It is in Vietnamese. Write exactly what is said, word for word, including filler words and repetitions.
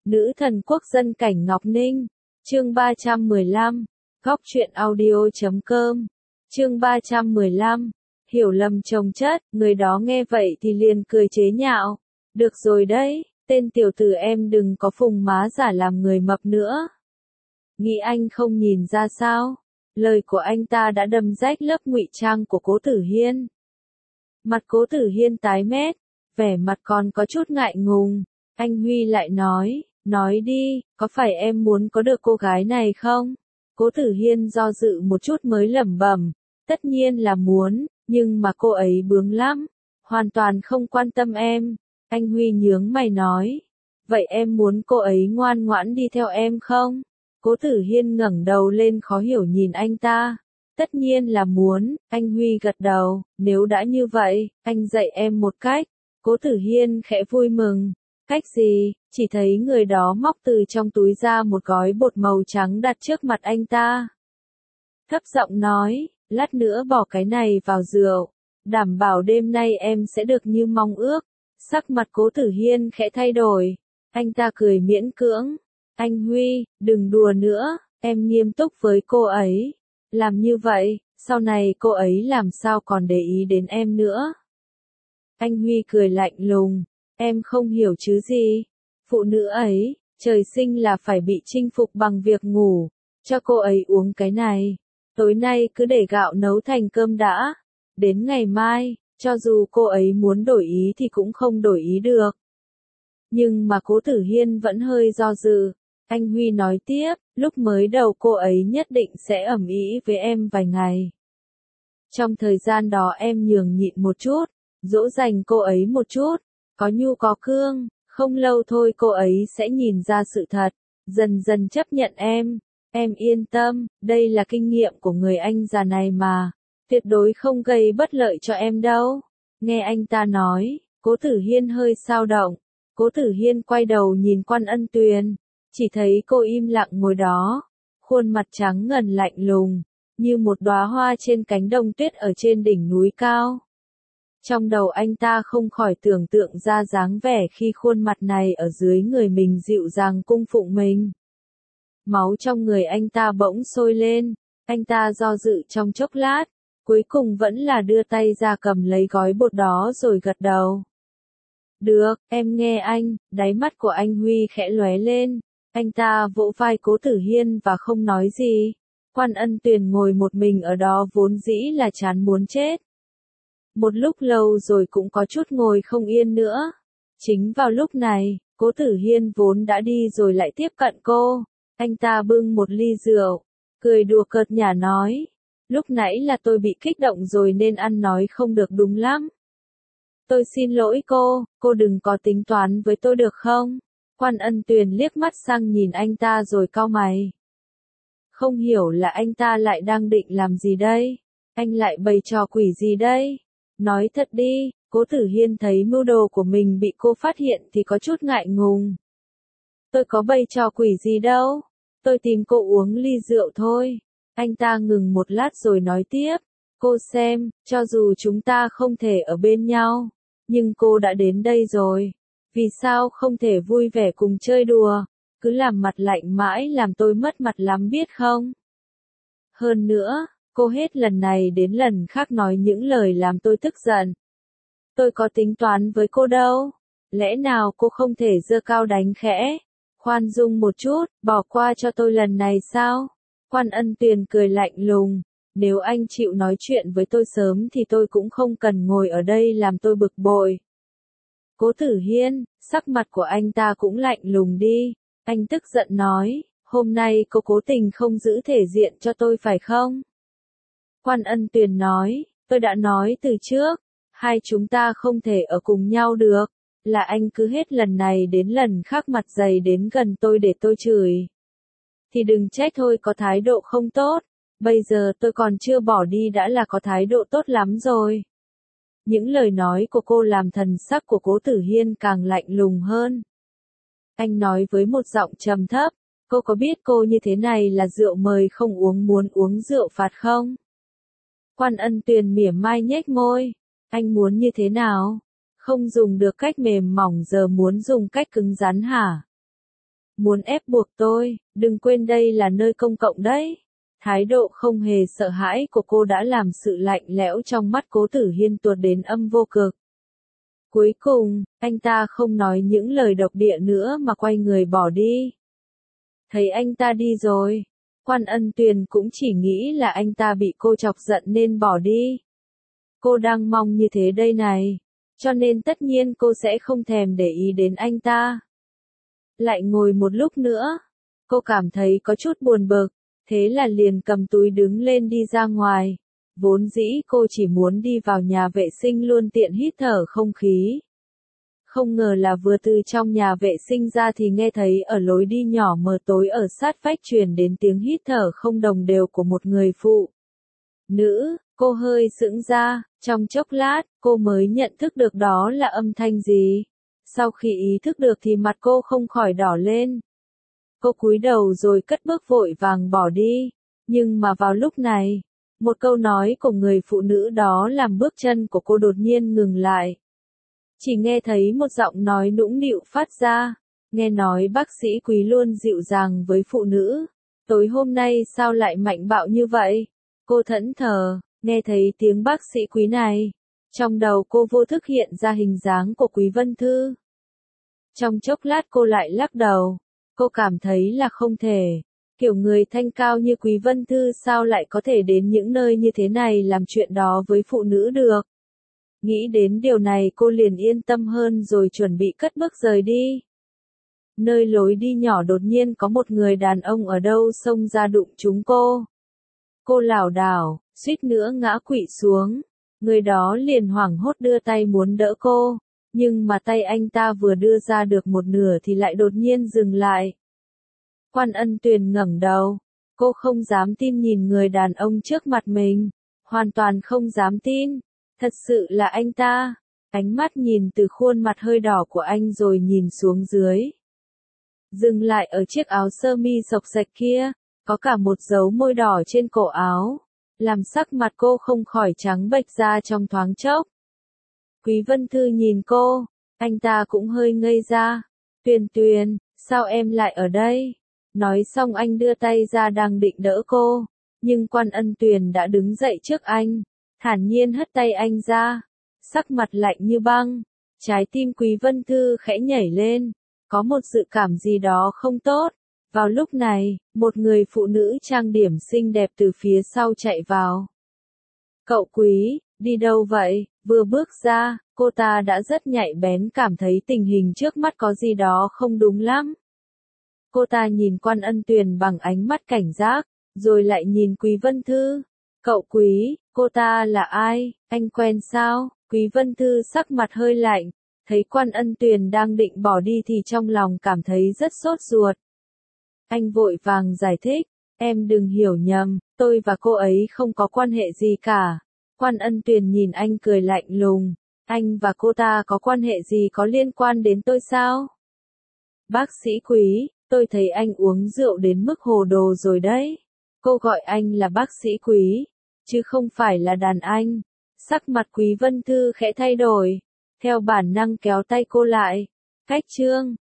Nữ thần quốc dân cảnh Ngọc Ninh. Chương ba trăm mười lăm. Góc truyện audio chấm com. Chương ba trăm mười lăm. Hiểu lầm chồng chất, người đó nghe vậy thì liền cười chế nhạo. Được rồi đấy, tên tiểu tử em đừng có phùng má giả làm người mập nữa. Nghĩ anh không nhìn ra sao? Lời của anh ta đã đâm rách lớp ngụy trang của Cố Tử Hiên. Mặt Cố Tử Hiên tái mét, vẻ mặt còn có chút ngại ngùng. Anh Huy lại nói, nói đi, có phải em muốn có được cô gái này không? Cố Tử Hiên do dự một chút mới lẩm bẩm, tất nhiên là muốn, nhưng mà cô ấy bướng lắm, hoàn toàn không quan tâm em. Anh Huy nhướng mày nói, vậy em muốn cô ấy ngoan ngoãn đi theo em không? Cố Tử Hiên ngẩng đầu lên khó hiểu nhìn anh ta. Tất nhiên là muốn, anh Huy gật đầu, nếu đã như vậy, anh dạy em một cách. Cố Tử Hiên khẽ vui mừng. Cách gì? Chỉ thấy người đó móc từ trong túi ra một gói bột màu trắng đặt trước mặt anh ta. Thấp giọng nói, lát nữa bỏ cái này vào rượu, đảm bảo đêm nay em sẽ được như mong ước. Sắc mặt Cố Tử Hiên khẽ thay đổi, anh ta cười miễn cưỡng. Anh Huy, đừng đùa nữa, em nghiêm túc với cô ấy. Làm như vậy, sau này cô ấy làm sao còn để ý đến em nữa. Anh Huy cười lạnh lùng, em không hiểu chứ gì. Phụ nữ ấy, trời sinh là phải bị chinh phục bằng việc ngủ. Cho cô ấy uống cái này. Tối nay cứ để gạo nấu thành cơm đã. Đến ngày mai, cho dù cô ấy muốn đổi ý thì cũng không đổi ý được. Nhưng mà Cố Tử Hiên vẫn hơi do dự. Anh Huy nói tiếp, lúc mới đầu cô ấy nhất định sẽ ầm ĩ với em vài ngày. Trong thời gian đó em nhường nhịn một chút, dỗ dành cô ấy một chút, có nhu có cương, không lâu thôi cô ấy sẽ nhìn ra sự thật, dần dần chấp nhận em. Em yên tâm, đây là kinh nghiệm của người anh già này mà, tuyệt đối không gây bất lợi cho em đâu. Nghe anh ta nói, Cố Tử Hiên hơi xao động. Cố Tử Hiên quay đầu nhìn Quan Ân Tuyền, chỉ thấy cô im lặng ngồi đó, khuôn mặt trắng ngần lạnh lùng, như một đóa hoa trên cánh đồng tuyết ở trên đỉnh núi cao. Trong đầu anh ta không khỏi tưởng tượng ra dáng vẻ khi khuôn mặt này ở dưới người mình dịu dàng cung phụng mình. Máu trong người anh ta bỗng sôi lên, anh ta do dự trong chốc lát, cuối cùng vẫn là đưa tay ra cầm lấy gói bột đó rồi gật đầu. Được, em nghe anh. Đáy mắt của anh Huy khẽ lóe lên, anh ta vỗ vai Cố Tử Hiên và không nói gì. Quan Ân Tuyền ngồi một mình ở đó vốn dĩ là chán muốn chết. Một lúc lâu rồi cũng có chút ngồi không yên nữa. Chính vào lúc này, Cố Tử Hiên vốn đã đi rồi lại tiếp cận cô. Anh ta bưng một ly rượu, cười đùa cợt nhả nói, lúc nãy là tôi bị kích động rồi nên ăn nói không được đúng lắm. Tôi xin lỗi cô, cô đừng có tính toán với tôi được không? Quan Ân Tuyền liếc mắt sang nhìn anh ta rồi cau mày. Không hiểu là anh ta lại đang định làm gì đây? Anh lại bày trò quỷ gì đây? Nói thật đi. Cố Tử Hiên thấy mưu đồ của mình bị cô phát hiện thì có chút ngại ngùng. Tôi có bày trò quỷ gì đâu, tôi tìm cô uống ly rượu thôi. Anh ta ngừng một lát rồi nói tiếp, cô xem, cho dù chúng ta không thể ở bên nhau, nhưng cô đã đến đây rồi, vì sao không thể vui vẻ cùng chơi đùa, cứ làm mặt lạnh mãi làm tôi mất mặt lắm biết không? Hơn nữa, cô hết lần này đến lần khác nói những lời làm tôi tức giận. Tôi có tính toán với cô đâu, lẽ nào cô không thể giơ cao đánh khẽ, khoan dung một chút, bỏ qua cho tôi lần này sao? Quan Ân Tuyền cười lạnh lùng, nếu anh chịu nói chuyện với tôi sớm thì tôi cũng không cần ngồi ở đây làm tôi bực bội. Cố Tử Hiên, sắc mặt của anh ta cũng lạnh lùng đi, anh tức giận nói, hôm nay cô cố tình không giữ thể diện cho tôi phải không? Quan Ân Tuyền nói, tôi đã nói từ trước, hai chúng ta không thể ở cùng nhau được, là anh cứ hết lần này đến lần khác mặt dày đến gần tôi để tôi chửi. Thì đừng trách thôi có thái độ không tốt, bây giờ tôi còn chưa bỏ đi đã là có thái độ tốt lắm rồi. Những lời nói của cô làm thần sắc của Cố Tử Hiên càng lạnh lùng hơn. Anh nói với một giọng trầm thấp, cô có biết cô như thế này là rượu mời không uống muốn uống rượu phạt không? Quan Ân Tuyền mỉa mai nhếch môi, anh muốn như thế nào? Không dùng được cách mềm mỏng giờ muốn dùng cách cứng rắn hả? Muốn ép buộc tôi, đừng quên đây là nơi công cộng đấy. Thái độ không hề sợ hãi của cô đã làm sự lạnh lẽo trong mắt Cố Tử Hiên tuột đến âm vô cực. Cuối cùng, anh ta không nói những lời độc địa nữa mà quay người bỏ đi. Thấy anh ta đi rồi, Quan Ân Tuyền cũng chỉ nghĩ là anh ta bị cô chọc giận nên bỏ đi. Cô đang mong như thế đây này, cho nên tất nhiên cô sẽ không thèm để ý đến anh ta. Lại ngồi một lúc nữa, cô cảm thấy có chút buồn bực, thế là liền cầm túi đứng lên đi ra ngoài. Vốn dĩ cô chỉ muốn đi vào nhà vệ sinh luôn tiện hít thở không khí. Không ngờ là vừa từ trong nhà vệ sinh ra thì nghe thấy ở lối đi nhỏ mờ tối ở sát vách truyền đến tiếng hít thở không đồng đều của một người phụ nữ. Cô hơi sững ra, trong chốc lát, cô mới nhận thức được đó là âm thanh gì. Sau khi ý thức được thì mặt cô không khỏi đỏ lên. Cô cúi đầu rồi cất bước vội vàng bỏ đi. Nhưng mà vào lúc này, một câu nói của người phụ nữ đó làm bước chân của cô đột nhiên ngừng lại. Chỉ nghe thấy một giọng nói nũng nịu phát ra. Nghe nói bác sĩ Quý luôn dịu dàng với phụ nữ. Tối hôm nay sao lại mạnh bạo như vậy? Cô thẫn thờ, nghe thấy tiếng bác sĩ Quý này. Trong đầu cô vô thức hiện ra hình dáng của Quý Vân Thư. Trong chốc lát cô lại lắc đầu. Cô cảm thấy là không thể. Kiểu người thanh cao như Quý Vân Thư sao lại có thể đến những nơi như thế này làm chuyện đó với phụ nữ được. Nghĩ đến điều này cô liền yên tâm hơn rồi chuẩn bị cất bước rời đi. Nơi lối đi nhỏ đột nhiên có một người đàn ông ở đâu xông ra đụng trúng cô. Cô lảo đảo, suýt nữa ngã quỵ xuống. Người đó liền hoảng hốt đưa tay muốn đỡ cô. Nhưng mà tay anh ta vừa đưa ra được một nửa thì lại đột nhiên dừng lại. Quan Ân Tuyền ngẩng đầu. Cô không dám tin nhìn người đàn ông trước mặt mình. Hoàn toàn không dám tin. Thật sự là anh ta. Ánh mắt nhìn từ khuôn mặt hơi đỏ của anh rồi nhìn xuống dưới. Dừng lại ở chiếc áo sơ mi xộc xệch kia. Có cả một dấu môi đỏ trên cổ áo. Làm sắc mặt cô không khỏi trắng bệch ra trong thoáng chốc. Quý Vân Thư nhìn cô. Anh ta cũng hơi ngây ra. Tuyền Tuyền, sao em lại ở đây? Nói xong anh đưa tay ra đang định đỡ cô. Nhưng Quan Ân Tuyền đã đứng dậy trước anh. Thản nhiên hất tay anh ra. Sắc mặt lạnh như băng. Trái tim Quý Vân Thư khẽ nhảy lên. Có một dự cảm gì đó không tốt. Vào lúc này, một người phụ nữ trang điểm xinh đẹp từ phía sau chạy vào. Cậu Quý, đi đâu vậy? Vừa bước ra, cô ta đã rất nhạy bén cảm thấy tình hình trước mắt có gì đó không đúng lắm. Cô ta nhìn Quan Ân Tuyền bằng ánh mắt cảnh giác, rồi lại nhìn Quý Vân Thư. Cậu Quý, cô ta là ai? Anh quen sao? Quý Vân Thư sắc mặt hơi lạnh, thấy Quan Ân Tuyền đang định bỏ đi thì trong lòng cảm thấy rất sốt ruột. Anh vội vàng giải thích, em đừng hiểu nhầm, tôi và cô ấy không có quan hệ gì cả. Quan Ân Tuyền nhìn anh cười lạnh lùng, anh và cô ta có quan hệ gì có liên quan đến tôi sao? Bác sĩ Quý, tôi thấy anh uống rượu đến mức hồ đồ rồi đấy. Cô gọi anh là bác sĩ Quý, chứ không phải là đàn anh. Sắc mặt Quý Vân Thư khẽ thay đổi, theo bản năng kéo tay cô lại. Cách Trương,